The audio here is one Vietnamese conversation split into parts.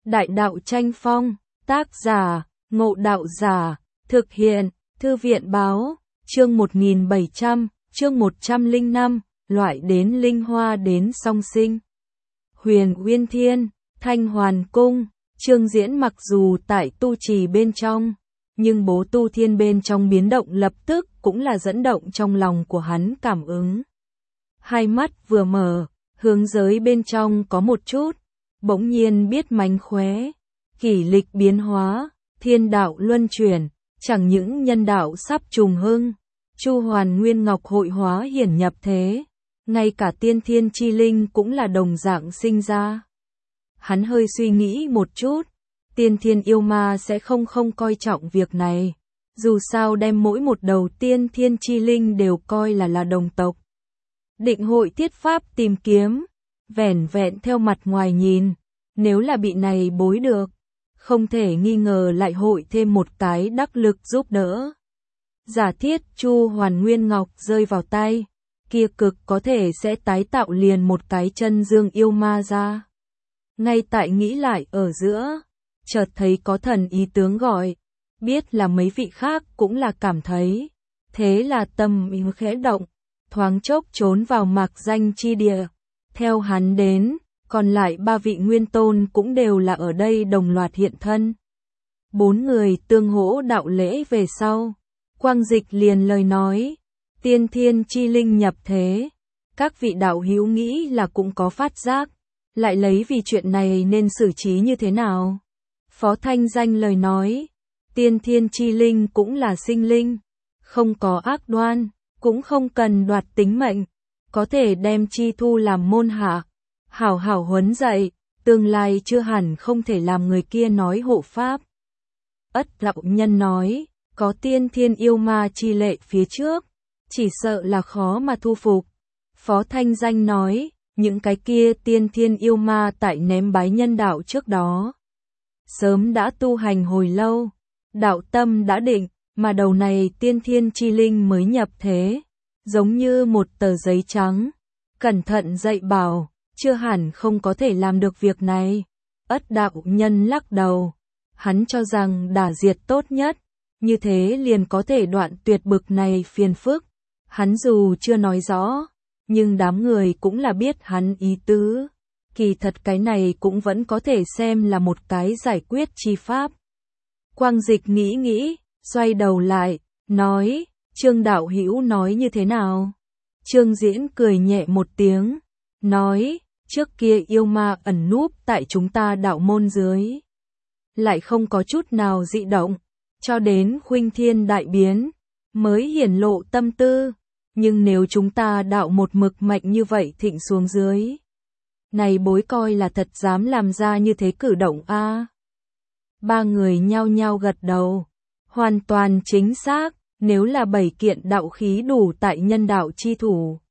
Đại đạo tranh phong, tác giả, Ngộ Đạo Giả, thực hiện, Thư viện báo, chương 1700, chương 105, loại đến linh hoa đến song sinh. Huyền Uyên Thiên, Thanh Hoàn Cung, Trương Diễn mặc dù tại tu trì bên trong, nhưng bố tu thiên bên trong biến động lập tức cũng là dẫn động trong lòng của hắn cảm ứng. Hai mắt vừa mở, hướng giới bên trong có một chút, bỗng nhiên biết mánh khóe, kỷ lịch biến hóa, thiên đạo luân chuyển, chẳng những nhân đạo sắp trùng hưng, Chu Hoàn Nguyên Ngọc hội hóa hiển nhập thế, ngay cả tiên thiên chi linh cũng là đồng dạng sinh ra. Hắn hơi suy nghĩ một chút, tiên thiên yêu ma sẽ không coi trọng việc này, dù sao đem mỗi một đầu tiên thiên chi linh đều coi là đồng tộc. Định hội thiết pháp tìm kiếm, vẻn vẹn theo mặt ngoài nhìn, nếu là bị này bối được, không thể nghi ngờ lại hội thêm một cái đắc lực giúp đỡ. Giả thiết Chu Hoàn Nguyên Ngọc rơi vào tay, kia cực có thể sẽ tái tạo liền một cái chân dương yêu ma ra. Ngay tại nghĩ lại ở giữa, chợt thấy có thần ý tướng gọi, biết là mấy vị khác cũng là cảm thấy, thế là tâm khẽ động, thoáng chốc trốn vào mạc danh chi địa. Theo hắn đến, còn lại ba vị nguyên tôn cũng đều là ở đây đồng loạt hiện thân. Bốn người tương hỗ đạo lễ về sau, Quang Dịch liền lời nói, tiên thiên chi linh nhập thế, các vị đạo hữu nghĩ là cũng có phát giác, lại lấy vì chuyện này nên xử trí như thế nào. Phó Thanh Danh lời nói, tiên thiên chi linh cũng là sinh linh, không có ác đoan, cũng không cần đoạt tính mệnh, có thể đem chi thu làm môn hạ, hảo hảo huấn dạy, tương lai chưa hẳn không thể làm người kia nói hộ pháp. Ất Đạo Nhân nói, có tiên thiên yêu ma chi lệ phía trước, chỉ sợ là khó mà thu phục. Phó Thanh Danh nói, những cái kia tiên thiên yêu ma tại ném bái nhân đạo trước đó, sớm đã tu hành hồi lâu, đạo tâm đã định, mà đầu này tiên thiên chi linh mới nhập thế, giống như một tờ giấy trắng, cẩn thận dạy bảo, chưa hẳn không có thể làm được việc này. Ất Đạo Nhân lắc đầu, hắn cho rằng đả diệt tốt nhất, như thế liền có thể đoạn tuyệt bực này phiền phức. Hắn dù chưa nói rõ, nhưng đám người cũng là biết hắn ý tứ. Kỳ thật cái này cũng vẫn có thể xem là một cái giải quyết chi pháp. Quang Dịch nghĩ, xoay đầu lại, nói, Trương đạo hữu nói như thế nào? Trương Diễn cười nhẹ một tiếng, nói, trước kia yêu ma ẩn núp tại chúng ta đạo môn dưới, lại không có chút nào dị động, cho đến Khuynh Thiên đại biến, mới hiển lộ tâm tư, nhưng nếu chúng ta đạo một mực mạnh như vậy thịnh xuống dưới, này bối coi là thật dám làm ra như thế cử động a. Ba người nhao nhao gật đầu, hoàn toàn chính xác, nếu là 7 kiện đạo khí đủ tại nhân đạo chi thủ,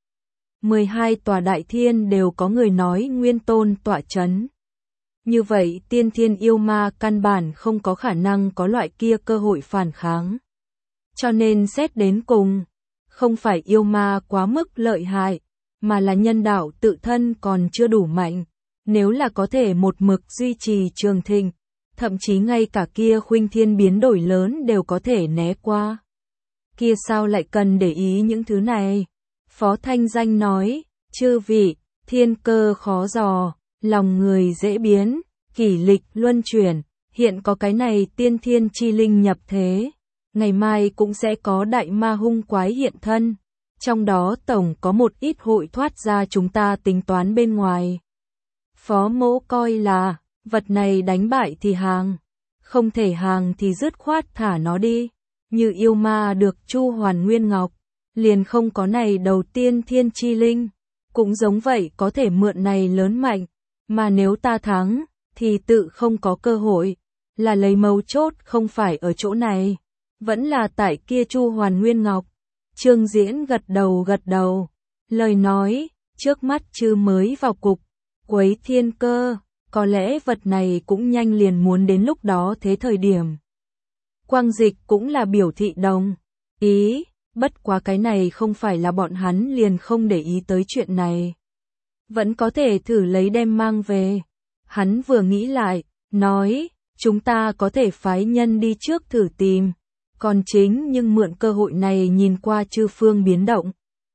12 tòa đại thiên đều có người nói nguyên tôn tọa chấn. Như vậy tiên thiên yêu ma căn bản không có khả năng có loại kia cơ hội phản kháng. Cho nên xét đến cùng, không phải yêu ma quá mức lợi hại, mà là nhân đạo tự thân còn chưa đủ mạnh. Nếu là có thể một mực duy trì trường thịnh, thậm chí ngay cả kia Khuynh Thiên biến đổi lớn đều có thể né qua. Kia sao lại cần để ý những thứ này? Phó Thanh Danh nói, chư vị, thiên cơ khó dò, lòng người dễ biến, kỷ lịch luân chuyển, hiện có cái này tiên thiên chi linh nhập thế, ngày mai cũng sẽ có đại ma hung quái hiện thân, trong đó tổng có một ít hội thoát ra chúng ta tính toán bên ngoài. Phó Mỗ coi là, vật này đánh bại thì hàng, không thể hàng thì dứt khoát thả nó đi, như yêu ma được Chu Hoàn Nguyên Ngọc, liền không có này đầu tiên thiên chi linh, cũng giống vậy có thể mượn này lớn mạnh, mà nếu ta thắng, thì tự không có cơ hội, là lấy mấu chốt không phải ở chỗ này, vẫn là tại kia Chu Hoàn Nguyên Ngọc. Trương Diễn gật đầu, lời nói, trước mắt chư mới vào cục, quấy thiên cơ, có lẽ vật này cũng nhanh liền muốn đến lúc đó thế thời điểm. Quang Dịch cũng là biểu thị đồng ý, bất quá cái này không phải là bọn hắn liền không để ý tới chuyện này. Vẫn có thể thử lấy đem mang về. Hắn vừa nghĩ lại, nói, chúng ta có thể phái nhân đi trước thử tìm, còn chính nhưng mượn cơ hội này nhìn qua chư phương biến động.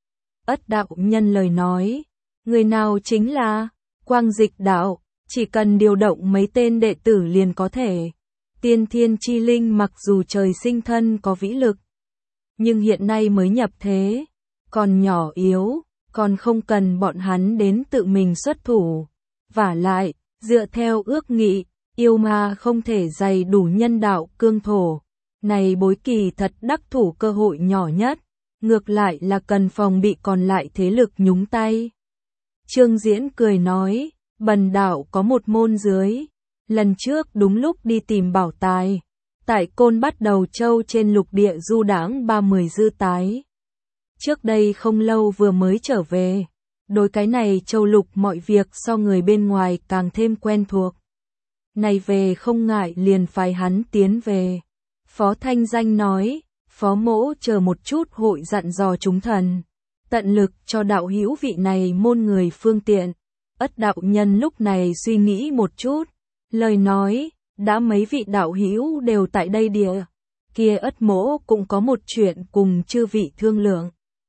Ất đạo nhân lời nói, người nào chính là Quang Dịch đạo, chỉ cần điều động mấy tên đệ tử liền có thể. Tiên thiên chi linh mặc dù trời sinh thân có vĩ lực, nhưng hiện nay mới nhập thế, còn nhỏ yếu, còn không cần bọn hắn đến tự mình xuất thủ. Vả lại, dựa theo ước nghị, yêu ma không thể dày đủ nhân đạo cương thổ. Này bối kỳ thật đắc thủ cơ hội nhỏ nhất, ngược lại là cần phòng bị còn lại thế lực nhúng tay. Trương Diễn cười nói, bần đạo có một môn dưới. Lần trước đúng lúc đi tìm bảo tài, tại Côn Bắt Đầu Châu trên lục địa du đãng 30 dư tái. Trước đây không lâu vừa mới trở về, đối cái này châu lục mọi việc so người bên ngoài càng thêm quen thuộc. Này về không ngại liền phái hắn tiến về. Phó Thanh Danh nói, Phó Mỗ chờ một chút hội dặn dò chúng thần, tận lực cho đạo hữu vị này môn người phương tiện. Ất đạo nhân lúc này suy nghĩ một chút, lời nói, đã mấy vị đạo hữu đều tại đây địa, kia Ất Mỗ cũng có một chuyện cùng chư vị thương lượng.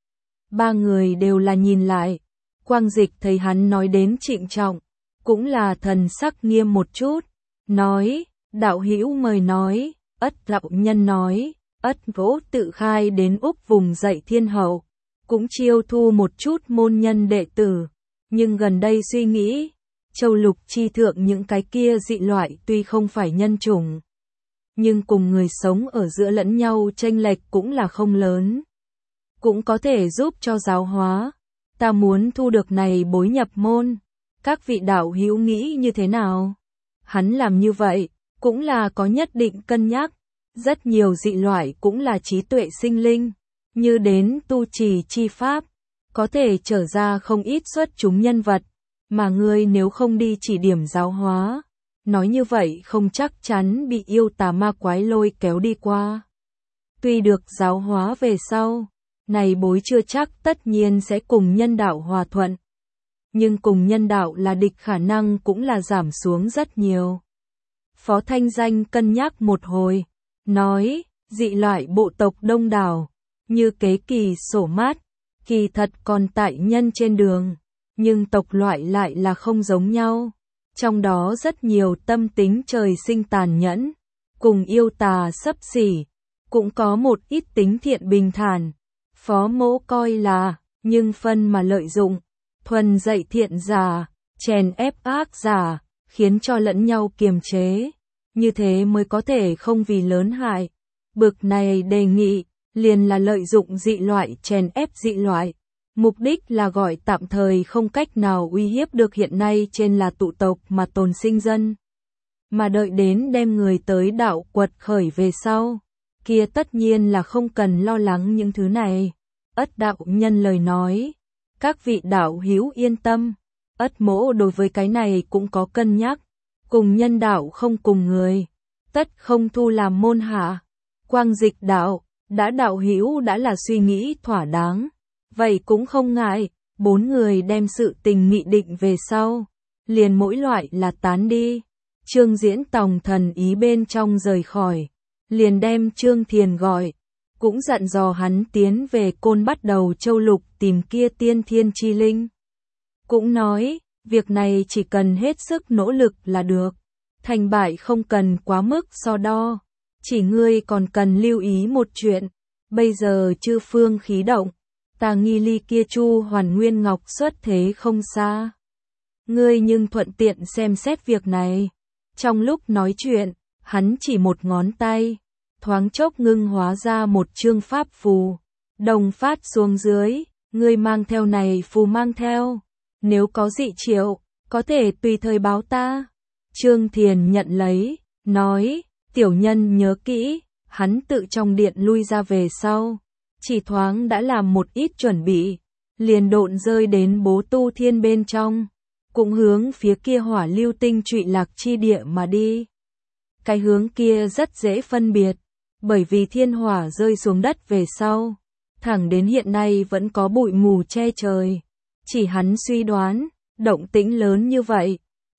Ba người đều là nhìn lại, Quang Dịch thấy hắn nói đến trịnh trọng, cũng là thần sắc nghiêm một chút, nói, đạo hữu mời nói. Ất đạo nhân nói, Ất Vỗ tự khai đến Úc vùng dậy thiên hậu, cũng chiêu thu một chút môn nhân đệ tử, nhưng gần đây suy nghĩ, châu lục chi thượng những cái kia dị loại tuy không phải nhân chủng, nhưng cùng người sống ở giữa lẫn nhau chênh lệch cũng là không lớn, cũng có thể giúp cho giáo hóa. Ta muốn thu được này bối nhập môn, các vị đạo hữu nghĩ như thế nào? Hắn làm như vậy, cũng là có nhất định cân nhắc, rất nhiều dị loại cũng là trí tuệ sinh linh, như đến tu trì chi pháp, có thể trở ra không ít xuất chúng nhân vật, mà ngươi nếu không đi chỉ điểm giáo hóa, nói như vậy không chắc chắn bị yêu tà ma quái lôi kéo đi qua. Tuy được giáo hóa về sau, này bối chưa chắc tất nhiên sẽ cùng nhân đạo hòa thuận, nhưng cùng nhân đạo là địch khả năng cũng là giảm xuống rất nhiều. Phó Thanh Danh cân nhắc một hồi, nói, dị loại bộ tộc đông đảo, như kế kỳ sổ mát, kỳ thật còn tại nhân trên đường, nhưng tộc loại lại là không giống nhau. Trong đó rất nhiều tâm tính trời sinh tàn nhẫn, cùng yêu tà xấp xỉ, cũng có một ít tính thiện bình thản. Phó Mỗ coi là, nhưng phân mà lợi dụng, thuần dạy thiện giả, chèn ép ác giả, khiến cho lẫn nhau kiềm chế, như thế mới có thể không vì lớn hại. Bực này đề nghị, liền là lợi dụng dị loại chèn ép dị loại, mục đích là gọi tạm thời không cách nào uy hiếp được hiện nay trên là tụ tộc mà tồn sinh dân. Mà đợi đến đem người tới đạo quật khởi về sau, kia tất nhiên là không cần lo lắng những thứ này. Ất đạo nhân lời nói, các vị đạo hữu yên tâm, Ất Mỗ đối với cái này cũng có cân nhắc, cùng nhân đạo không cùng người, tất không thu làm môn hạ. Quang Dịch đạo, đã đạo hữu đã là suy nghĩ thỏa đáng, vậy cũng không ngại. Bốn người đem sự tình nghị định về sau, liền mỗi loại là tán đi. Trương Diễn tòng thần ý bên trong rời khỏi, liền đem Trương Thiền gọi, cũng dặn dò hắn tiến về Côn Bắt Đầu Châu lục tìm kia tiên thiên chi linh. Cũng nói, việc này chỉ cần hết sức nỗ lực là được, thành bại không cần quá mức so đo, chỉ ngươi còn cần lưu ý một chuyện, bây giờ chư phương khí động, ta nghi ly kia Chu Hoàn Nguyên Ngọc xuất thế không xa. Ngươi nhưng thuận tiện xem xét việc này. Trong lúc nói chuyện, hắn chỉ một ngón tay, thoáng chốc ngưng hóa ra một chương pháp phù, đồng phát xuống dưới, ngươi mang theo này phù mang theo, nếu có dị triệu, có thể tùy thời báo ta. Trương Thiền nhận lấy, nói, tiểu nhân nhớ kỹ, hắn tự trong điện lui ra về sau, chỉ thoáng đã làm một ít chuẩn bị, liền độn rơi đến Bố Tu Thiên bên trong, cũng hướng phía kia hỏa lưu tinh trụy lạc chi địa mà đi. Cái hướng kia rất dễ phân biệt, bởi vì thiên hỏa rơi xuống đất về sau, thẳng đến hiện nay vẫn có bụi mù che trời. Chỉ hắn suy đoán, động tĩnh lớn như vậy,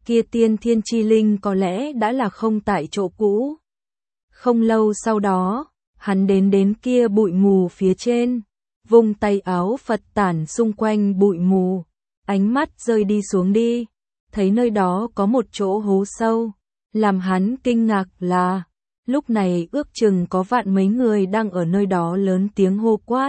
kia tiên thiên chi linh có lẽ đã là không tại chỗ cũ. Không lâu sau đó, hắn đến kia bụi mù phía trên, vung tay áo Phật tản xung quanh bụi mù, ánh mắt rơi đi xuống đi, thấy nơi đó có một chỗ hố sâu, làm hắn kinh ngạc là, lúc này ước chừng có vạn mấy người đang ở nơi đó lớn tiếng hô quát.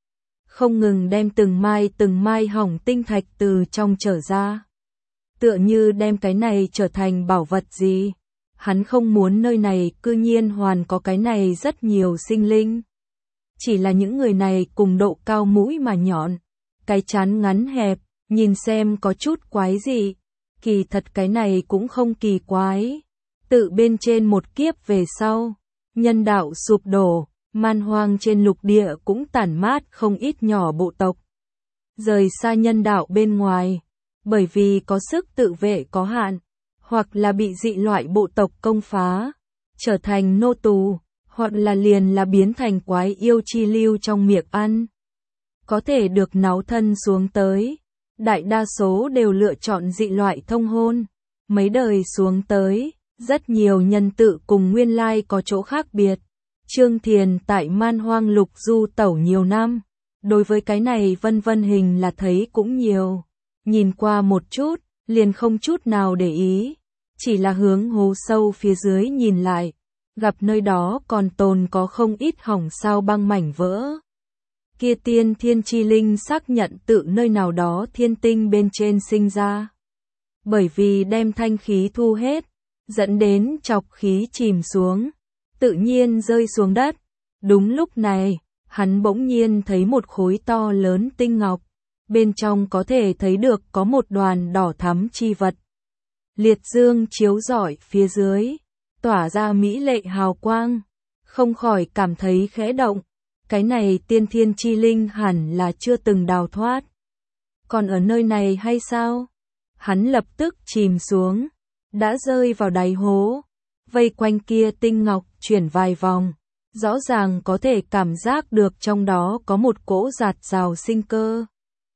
Không ngừng đem từng mai hỏng tinh thạch từ trong trở ra. Tựa như đem cái này trở thành bảo vật gì. Hắn không muốn nơi này cư nhiên hoàn có cái này rất nhiều sinh linh. Chỉ là những người này cùng độ cao mũi mà nhọn, cái trán ngắn hẹp, nhìn xem có chút quái gì. Kỳ thật cái này cũng không kỳ quái. Tự bên trên một kiếp về sau, nhân đạo sụp đổ, man hoang trên lục địa cũng tản mát không ít nhỏ bộ tộc. Rời xa nhân đạo bên ngoài, bởi vì có sức tự vệ có hạn, hoặc là bị dị loại bộ tộc công phá, trở thành nô tù, hoặc là liền là biến thành quái yêu chi lưu trong miệng ăn. Có thể được náo thân xuống tới, đại đa số đều lựa chọn dị loại thông hôn, mấy đời xuống tới, rất nhiều nhân tự cùng nguyên lai có chỗ khác biệt. Trương Thiền tại man hoang lục du tẩu nhiều năm, đối với cái này vân vân hình là thấy cũng nhiều, nhìn qua một chút, liền không chút nào để ý, chỉ là hướng hố sâu phía dưới nhìn lại, gặp nơi đó còn tồn có không ít hỏng sao băng mảnh vỡ. Kia tiên thiên chi linh xác nhận tự nơi nào đó thiên tinh bên trên sinh ra. Bởi vì đem thanh khí thu hết, dẫn đến chọc khí chìm xuống, tự nhiên rơi xuống đất. Đúng lúc này, hắn bỗng nhiên thấy một khối to lớn tinh ngọc, bên trong có thể thấy được có một đoàn đỏ thắm chi vật. Liệt dương chiếu rọi phía dưới, tỏa ra mỹ lệ hào quang, không khỏi cảm thấy khẽ động, cái này tiên thiên chi linh hẳn là chưa từng đào thoát. Còn ở nơi này hay sao? Hắn lập tức chìm xuống, đã rơi vào đáy hố, vây quanh kia tinh ngọc chuyển vài vòng, rõ ràng có thể cảm giác được trong đó có một cỗ dạt dào sinh cơ.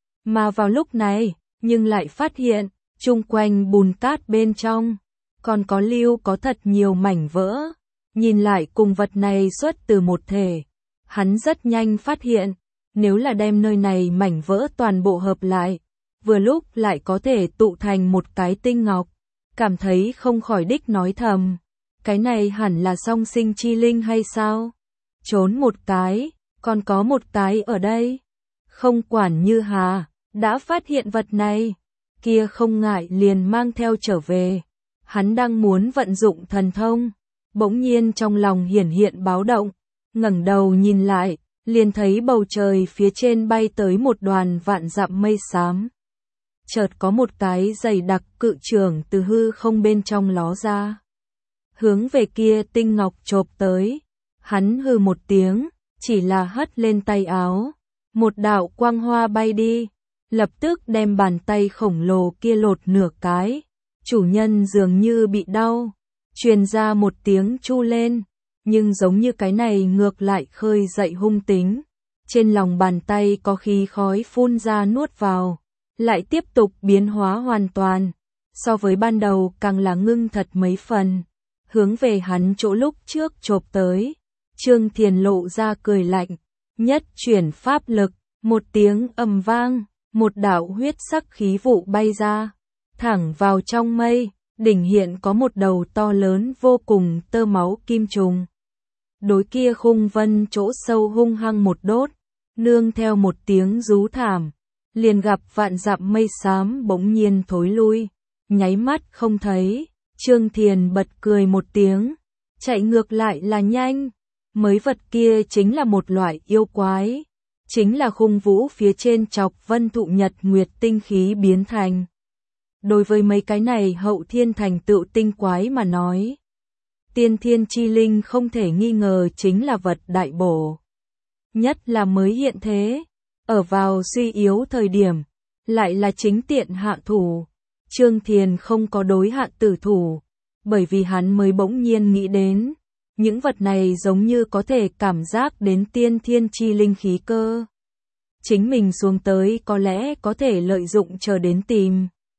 Mà vào lúc này, nhưng lại phát hiện, chung quanh bùn cát bên trong, còn có lưu có thật nhiều mảnh vỡ, nhìn lại cùng vật này xuất từ một thể. Hắn rất nhanh phát hiện, nếu là đem nơi này mảnh vỡ toàn bộ hợp lại, vừa lúc lại có thể tụ thành một cái tinh ngọc, cảm thấy không khỏi đích nói thầm, cái này hẳn là song sinh chi linh hay sao? Trốn một cái, còn có một cái ở đây. Không quản như hà, đã phát hiện vật này, kia không ngại liền mang theo trở về. Hắn đang muốn vận dụng thần thông, bỗng nhiên trong lòng hiển hiện báo động, ngẩng đầu nhìn lại, liền thấy bầu trời phía trên bay tới một đoàn vạn dặm mây xám. Chợt có một cái dày đặc cự trường từ hư không bên trong ló ra, hướng về kia tinh ngọc chộp tới. Hắn hừ một tiếng, chỉ là hất lên tay áo, một đạo quang hoa bay đi, lập tức đem bàn tay khổng lồ kia lột nửa cái. Chủ nhân dường như bị đau, truyền ra một tiếng chu lên, nhưng giống như cái này ngược lại khơi dậy hung tính. Trên lòng bàn tay có khí khói phun ra nuốt vào, lại tiếp tục biến hóa hoàn toàn, so với ban đầu càng là ngưng thật mấy phần, hướng về hắn chỗ lúc trước chộp tới. Trương Thiền lộ ra cười lạnh, nhất chuyển pháp lực, một tiếng ầm vang, một đạo huyết sắc khí vụ bay ra, thẳng vào trong mây, đỉnh hiện có một đầu to lớn vô cùng tơ máu kim trùng. Đối kia khung vân chỗ sâu hung hăng một đốt, nương theo một tiếng rú thảm, liền gặp vạn dặm mây xám bỗng nhiên thối lui, nháy mắt không thấy. Trương Thiền bật cười một tiếng, chạy ngược lại là nhanh, mới vật kia chính là một loại yêu quái, chính là khung vũ phía trên chọc vân thụ nhật nguyệt tinh khí biến thành. Đối với mấy cái này hậu thiên thành tựu tinh quái mà nói, tiên thiên chi linh không thể nghi ngờ chính là vật đại bổ. Nhất là mới hiện thế, ở vào suy yếu thời điểm, lại là chính tiện hạ thủ. Trương Thiền không có đối hạ tử thủ, bởi vì hắn mới bỗng nhiên nghĩ đến, những vật này giống như có thể cảm giác đến tiên thiên chi linh khí cơ. Chính mình xuống tới có lẽ có thể lợi dụng chờ đến tìm.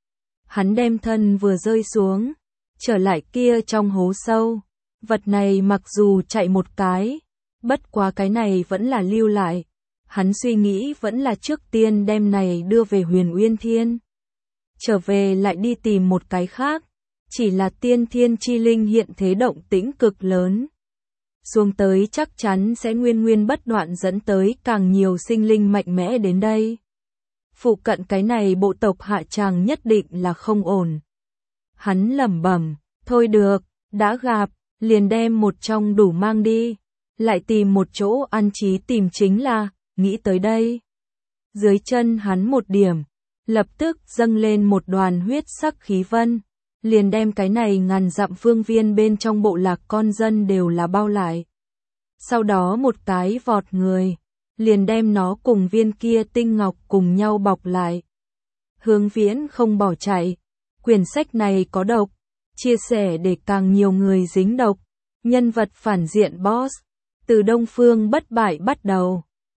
Hắn đem thân vừa rơi xuống, trở lại kia trong hố sâu. Vật này mặc dù chạy một cái, bất quá cái này vẫn là lưu lại. Hắn suy nghĩ vẫn là trước tiên đem này đưa về Huyền Uyên Thiên. Trở về lại đi tìm một cái khác, chỉ là tiên thiên chi linh hiện thế động tĩnh cực lớn. Xuống tới chắc chắn sẽ nguyên bất đoạn dẫn tới càng nhiều sinh linh mạnh mẽ đến đây. Phụ cận cái này bộ tộc hạ tràng nhất định là không ổn. Hắn lẩm bẩm, thôi được, đã gặp, liền đem một trong đủ mang đi, lại tìm một chỗ an trí tìm chính là, nghĩ tới đây. Dưới chân hắn một điểm, lập tức dâng lên một đoàn huyết sắc khí vân, liền đem cái này ngàn dặm phương viên bên trong bộ lạc con dân đều là bao lại. Sau đó một cái vọt người, liền đem nó cùng viên kia tinh ngọc cùng nhau bọc lại. Hướng Viễn không bỏ chạy, quyển sách này có độc, chia sẻ để càng nhiều người dính độc. Nhân vật phản diện boss, từ Đông Phương bất bại bắt đầu.